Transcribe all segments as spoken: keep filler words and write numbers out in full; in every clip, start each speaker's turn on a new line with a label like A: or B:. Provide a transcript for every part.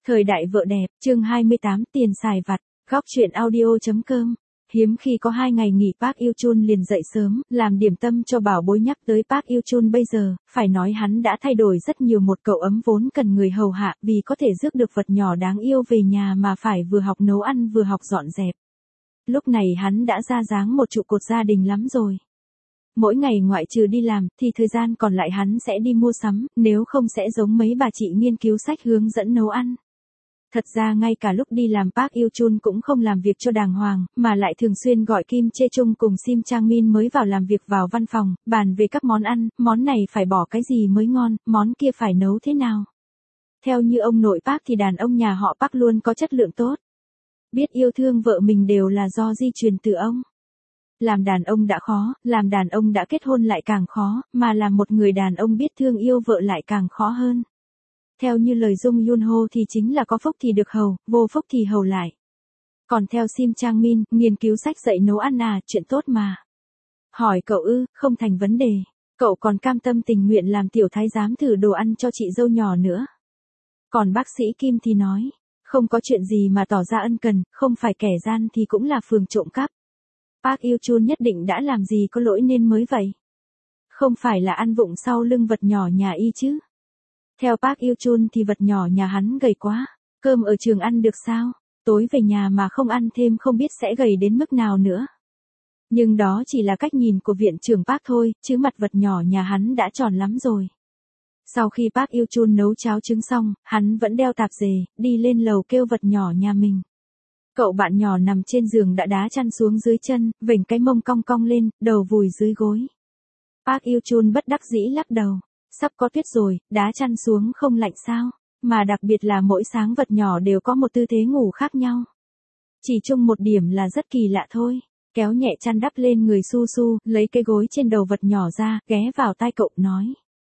A: Thời đại vợ đẹp, chương hai mươi tám, tiền xài vặt, góc truyện audio.com. Hiếm khi có hai ngày nghỉ Park Yu Chun liền dậy sớm, làm điểm tâm cho bảo bối. Nhắc tới Park Yu Chun bây giờ, phải nói hắn đã thay đổi rất nhiều. Một cậu ấm vốn cần người hầu hạ, vì có thể rước được vật nhỏ đáng yêu về nhà mà phải vừa học nấu ăn vừa học dọn dẹp. Lúc này hắn đã ra dáng một trụ cột gia đình lắm rồi. Mỗi ngày ngoại trừ đi làm, thì thời gian còn lại hắn sẽ đi mua sắm, nếu không sẽ giống mấy bà chị nghiên cứu sách hướng dẫn nấu ăn. Thật ra ngay cả lúc đi làm Park Yu Chun cũng không làm việc cho đàng hoàng, mà lại thường xuyên gọi Kim Chae Chung cùng Sim Chang Min mới vào làm việc vào văn phòng, bàn về các món ăn, món này phải bỏ cái gì mới ngon, món kia phải nấu thế nào. Theo như ông nội Park thì đàn ông nhà họ Park luôn có chất lượng tốt. Biết yêu thương vợ mình đều là do di truyền từ ông. Làm đàn ông đã khó, làm đàn ông đã kết hôn lại càng khó, mà làm một người đàn ông biết thương yêu vợ lại càng khó hơn. Theo như lời Jung Yun Ho thì chính là có phúc thì được hầu, vô phúc thì hầu lại. Còn theo Sim Chang Min, nghiên cứu sách dạy nấu ăn à, chuyện tốt mà. Hỏi cậu ư, không thành vấn đề. Cậu còn cam tâm tình nguyện làm tiểu thái giám thử đồ ăn cho chị dâu nhỏ nữa. Còn bác sĩ Kim thì nói, không có chuyện gì mà tỏ ra ân cần, không phải kẻ gian thì cũng là phường trộm cắp. Park Yu Chun nhất định đã làm gì có lỗi nên mới vậy. Không phải là ăn vụng sau lưng vật nhỏ nhà y chứ. Theo Park Yu Chun thì vật nhỏ nhà hắn gầy quá. Cơm ở trường ăn được sao? Tối về nhà mà không ăn thêm không biết sẽ gầy đến mức nào nữa. Nhưng đó chỉ là cách nhìn của viện trưởng Park thôi, chứ mặt vật nhỏ nhà hắn đã tròn lắm rồi. Sau khi Park Yu Chun nấu cháo trứng xong, hắn vẫn đeo tạp dề, đi lên lầu kêu vật nhỏ nhà mình. Cậu bạn nhỏ nằm trên giường đã đá chăn xuống dưới chân, vểnh cái mông cong cong lên, đầu vùi dưới gối. Park Yu Chun bất đắc dĩ lắc đầu. Sắp có tuyết rồi, đá chăn xuống không lạnh sao? Mà đặc biệt là mỗi sáng vật nhỏ đều có một tư thế ngủ khác nhau. Chỉ chung một điểm là rất kỳ lạ thôi. Kéo nhẹ chăn đắp lên người Su Su, lấy cái gối trên đầu vật nhỏ ra, ghé vào tai cậu nói.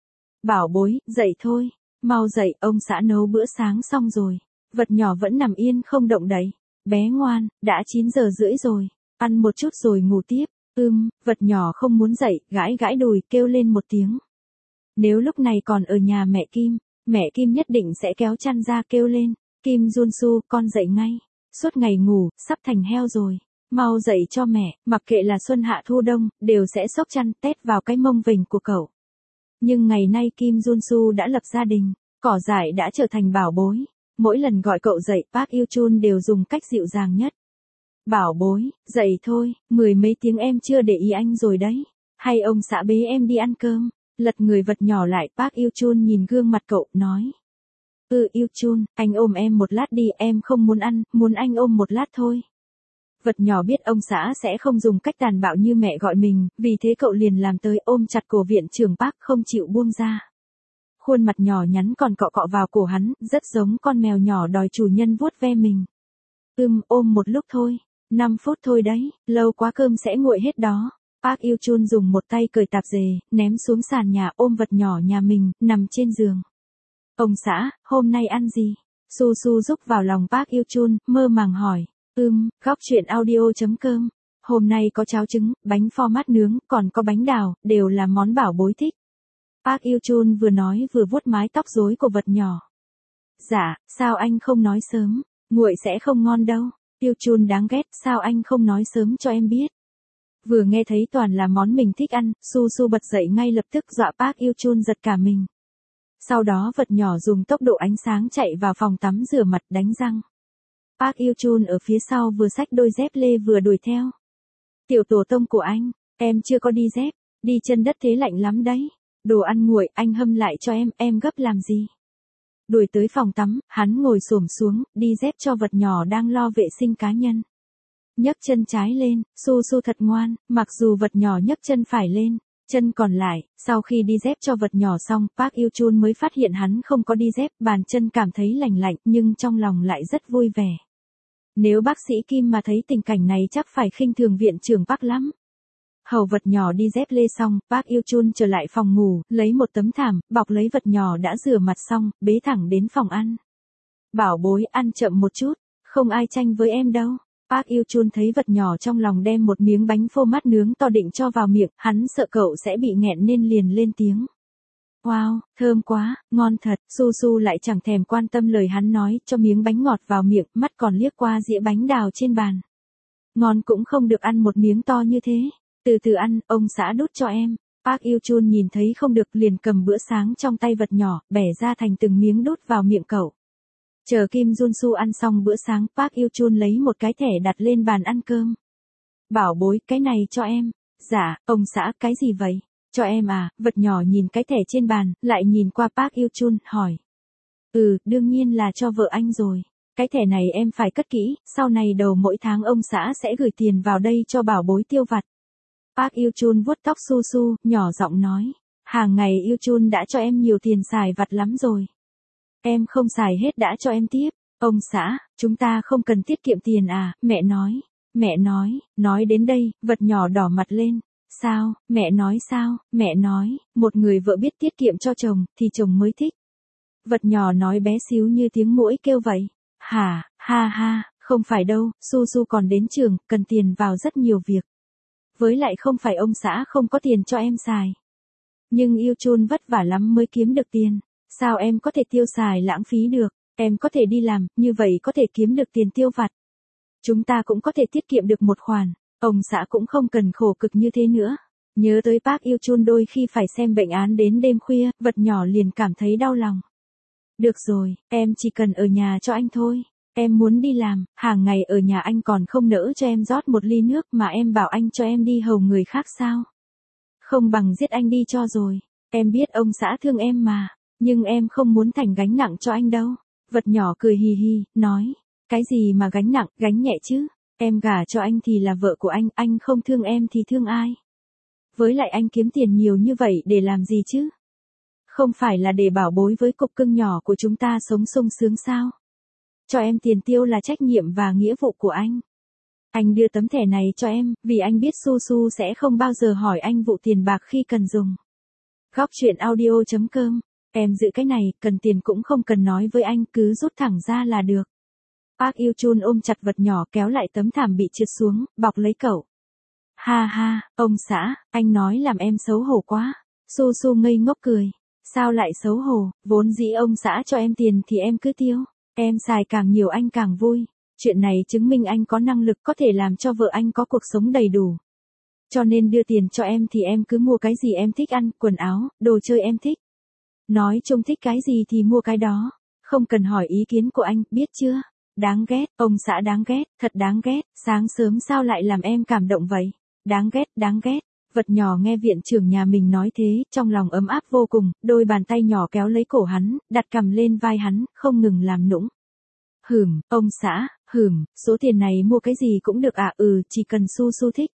A: Bảo bối, dậy thôi. Mau dậy, ông xã nấu bữa sáng xong rồi. Vật nhỏ vẫn nằm yên không động đậy. Bé ngoan, đã chín giờ rưỡi rồi. Ăn một chút rồi ngủ tiếp. Ưm, vật nhỏ không muốn dậy, gãi gãi đùi, kêu lên một tiếng. Nếu lúc này còn ở nhà mẹ Kim, mẹ Kim nhất định sẽ kéo chăn ra kêu lên. Kim Jun Su, con dậy ngay. Suốt ngày ngủ, sắp thành heo rồi. Mau dậy cho mẹ, mặc kệ là xuân hạ thu đông, đều sẽ xốc chăn tét vào cái mông vểnh của cậu. Nhưng ngày nay Kim Jun Su đã lập gia đình, cỏ dại đã trở thành bảo bối. Mỗi lần gọi cậu dậy, Park Yu Chun đều dùng cách dịu dàng nhất. Bảo bối, dậy thôi, mười mấy tiếng em chưa để ý anh rồi đấy. Hay ông xã bế em đi ăn cơm. Lật người vật nhỏ lại, Park Yu Chun nhìn gương mặt cậu, nói. Ừ Yu Chun, anh ôm em một lát đi, em không muốn ăn, muốn anh ôm một lát thôi. Vật nhỏ biết ông xã sẽ không dùng cách tàn bạo như mẹ gọi mình, vì thế cậu liền làm tới ôm chặt cổ viện trưởng Park không chịu buông ra. Khuôn mặt nhỏ nhắn còn cọ cọ vào cổ hắn, rất giống con mèo nhỏ đòi chủ nhân vuốt ve mình. Ừm, ôm một lúc thôi, năm phút thôi đấy, lâu quá cơm sẽ nguội hết đó. Park Yu Chun dùng một tay cởi tạp dề, ném xuống sàn nhà ôm vật nhỏ nhà mình, nằm trên giường. Ông xã, hôm nay ăn gì? Su Su rúc vào lòng Park Yu Chun, mơ màng hỏi. Ừm, góc truyện audio.com. Hôm nay có cháo trứng, bánh format nướng, còn có bánh đào, đều là món bảo bối thích. Park Yu Chun vừa nói vừa vuốt mái tóc rối của vật nhỏ. Dạ, sao anh không nói sớm, nguội sẽ không ngon đâu. Yu Chun đáng ghét, sao anh không nói sớm cho em biết. Vừa nghe thấy toàn là món mình thích ăn, Su Su bật dậy ngay lập tức dọa Park Yu Chun giật cả mình. Sau đó vật nhỏ dùng tốc độ ánh sáng chạy vào phòng tắm rửa mặt đánh răng. Park Yu Chun ở phía sau vừa xách đôi dép lê vừa đuổi theo. Tiểu tổ tông của anh, em chưa có đi dép, đi chân đất thế lạnh lắm đấy. Đồ ăn nguội, anh hâm lại cho em, em gấp làm gì. Đuổi tới phòng tắm, hắn ngồi xổm xuống, đi dép cho vật nhỏ đang lo vệ sinh cá nhân. Nhấc chân trái lên, Su Su thật ngoan, mặc dù vật nhỏ nhấc chân phải lên, chân còn lại, sau khi đi dép cho vật nhỏ xong, Park Yu Chun mới phát hiện hắn không có đi dép, bàn chân cảm thấy lành lạnh, nhưng trong lòng lại rất vui vẻ. Nếu bác sĩ Kim mà thấy tình cảnh này chắc phải khinh thường viện trưởng Park lắm. Hầu vật nhỏ đi dép lê xong, Park Yu Chun trở lại phòng ngủ, lấy một tấm thảm, bọc lấy vật nhỏ đã rửa mặt xong, bế thẳng đến phòng ăn. Bảo bối, ăn chậm một chút, không ai tranh với em đâu. Park Yu Chun thấy vật nhỏ trong lòng đem một miếng bánh phô mát nướng to định cho vào miệng, hắn sợ cậu sẽ bị nghẹn nên liền lên tiếng. Wow, thơm quá, ngon thật. Su Su lại chẳng thèm quan tâm lời hắn nói, cho miếng bánh ngọt vào miệng, mắt còn liếc qua dĩa bánh đào trên bàn. Ngon cũng không được ăn một miếng to như thế. Từ từ ăn, ông xã đút cho em. Park Yêu Chun nhìn thấy không được liền cầm bữa sáng trong tay vật nhỏ, bẻ ra thành từng miếng đút vào miệng cậu. Chờ Kim Jun Su ăn xong bữa sáng, Park Yêu Chun lấy một cái thẻ đặt lên bàn ăn cơm. Bảo bối, cái này cho em. Dạ, ông xã, cái gì vậy? Cho em à? Vật nhỏ nhìn cái thẻ trên bàn, lại nhìn qua Park Yêu Chun, hỏi. Ừ, đương nhiên là cho vợ anh rồi. Cái thẻ này em phải cất kỹ, sau này đầu mỗi tháng ông xã sẽ gửi tiền vào đây cho bảo bối tiêu vặt. Park Yêu Chun vuốt tóc Su Su, nhỏ giọng nói. Hàng ngày Yêu Chun đã cho em nhiều tiền xài vặt lắm rồi. Em không xài hết đã cho em tiếp. Ông xã, chúng ta không cần tiết kiệm tiền à, mẹ nói. Mẹ nói, nói đến đây, vật nhỏ đỏ mặt lên. Sao, mẹ nói sao, mẹ nói, một người vợ biết tiết kiệm cho chồng, thì chồng mới thích. Vật nhỏ nói bé xíu như tiếng muỗi kêu vậy. Hả, ha ha, không phải đâu, Su Su còn đến trường, cần tiền vào rất nhiều việc. Với lại không phải ông xã không có tiền cho em xài. Nhưng Yêu Chun vất vả lắm mới kiếm được tiền. Sao em có thể tiêu xài lãng phí được, em có thể đi làm, như vậy có thể kiếm được tiền tiêu vặt. Chúng ta cũng có thể tiết kiệm được một khoản, ông xã cũng không cần khổ cực như thế nữa. Nhớ tới Park Yêu Chun đôi khi phải xem bệnh án đến đêm khuya, vật nhỏ liền cảm thấy đau lòng. Được rồi, em chỉ cần ở nhà cho anh thôi. Em muốn đi làm, hàng ngày ở nhà anh còn không nỡ cho em rót một ly nước mà em bảo anh cho em đi hầu người khác sao? Không bằng giết anh đi cho rồi. Em biết ông xã thương em mà, nhưng em không muốn thành gánh nặng cho anh đâu. Vật nhỏ cười hì hì, nói. Cái gì mà gánh nặng, gánh nhẹ chứ? Em gả cho anh thì là vợ của anh, anh không thương em thì thương ai? Với lại anh kiếm tiền nhiều như vậy để làm gì chứ? Không phải là để bảo bối với cục cưng nhỏ của chúng ta sống sung sướng sao? Cho em tiền tiêu là trách nhiệm và nghĩa vụ của anh. Anh đưa tấm thẻ này cho em, vì anh biết Su Su sẽ không bao giờ hỏi anh vụ tiền bạc khi cần dùng. Góc truyện audio chấm com. Em giữ cái này, cần tiền cũng không cần nói với anh, cứ rút thẳng ra là được. Park Yêu Chun ôm chặt vật nhỏ kéo lại tấm thảm bị trượt xuống, bọc lấy cậu. Ha ha, ông xã, anh nói làm em xấu hổ quá. Su Su ngây ngốc cười. Sao lại xấu hổ, vốn dĩ ông xã cho em tiền thì em cứ tiêu. Em xài càng nhiều anh càng vui. Chuyện này chứng minh anh có năng lực có thể làm cho vợ anh có cuộc sống đầy đủ. Cho nên đưa tiền cho em thì em cứ mua cái gì em thích ăn, quần áo, đồ chơi em thích. Nói chung thích cái gì thì mua cái đó. Không cần hỏi ý kiến của anh, biết chưa? Đáng ghét, ông xã đáng ghét, thật đáng ghét. Sáng sớm sao lại làm em cảm động vậy? Đáng ghét, đáng ghét. Vật nhỏ nghe viện trưởng nhà mình nói thế, trong lòng ấm áp vô cùng, đôi bàn tay nhỏ kéo lấy cổ hắn, đặt cằm lên vai hắn, không ngừng làm nũng. Hửm, ông xã, hửm, số tiền này mua cái gì cũng được à, ừ, chỉ cần Su Su thích.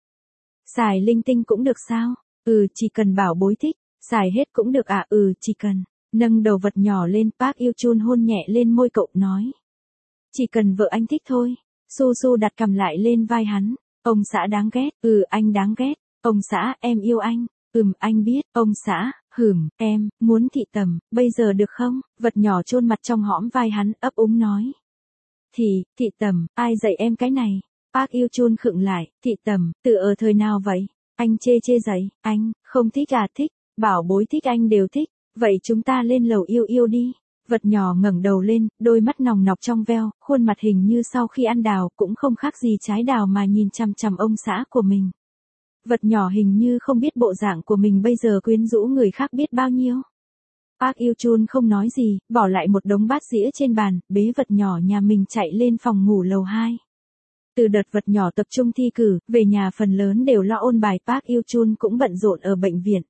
A: Xài linh tinh cũng được sao? Ừ, chỉ cần bảo bối thích. Xài hết cũng được à, ừ, chỉ cần. Nâng đầu vật nhỏ lên, Park Yêu Chun hôn nhẹ lên môi cậu, nói. Chỉ cần vợ anh thích thôi. Su Su đặt cằm lại lên vai hắn. Ông xã đáng ghét, ừ, anh đáng ghét. Ông xã, em yêu anh. Ừm, anh biết, ông xã, hửm, em, muốn thị tầm, bây giờ được không? Vật nhỏ chôn mặt trong hõm vai hắn, ấp úng nói. Thì, thị tầm, ai dạy em cái này? Park Yêu Chun khựng lại, thị tầm, từ ở thời nào vậy? Anh chê chê giấy, anh, không thích à, thích, bảo bối thích anh đều thích, vậy chúng ta lên lầu yêu yêu đi. Vật nhỏ ngẩng đầu lên, đôi mắt nòng nọc trong veo, khuôn mặt hình như sau khi ăn đào, cũng không khác gì trái đào mà nhìn chằm chằm ông xã của mình. Vật nhỏ hình như không biết bộ dạng của mình bây giờ quyến rũ người khác biết bao nhiêu. Park Yêu Chun không nói gì, bỏ lại một đống bát dĩa trên bàn, bế vật nhỏ nhà mình chạy lên phòng ngủ lầu hai. Từ đợt vật nhỏ tập trung thi cử, về nhà phần lớn đều lo ôn bài, Park Yêu Chun cũng bận rộn ở bệnh viện.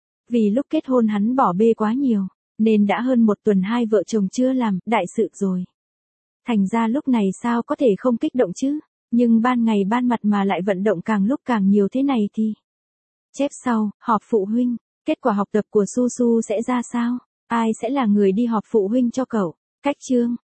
A: Vì lúc kết hôn hắn bỏ bê quá nhiều, nên đã hơn một tuần hai vợ chồng chưa làm, đại sự rồi. Thành ra lúc này sao có thể không kích động chứ, nhưng ban ngày ban mặt mà lại vận động càng lúc càng nhiều thế này thì. Chép sau, họp phụ huynh, kết quả học tập của Su Su sẽ ra sao? Ai sẽ là người đi họp phụ huynh cho cậu? Cách chương.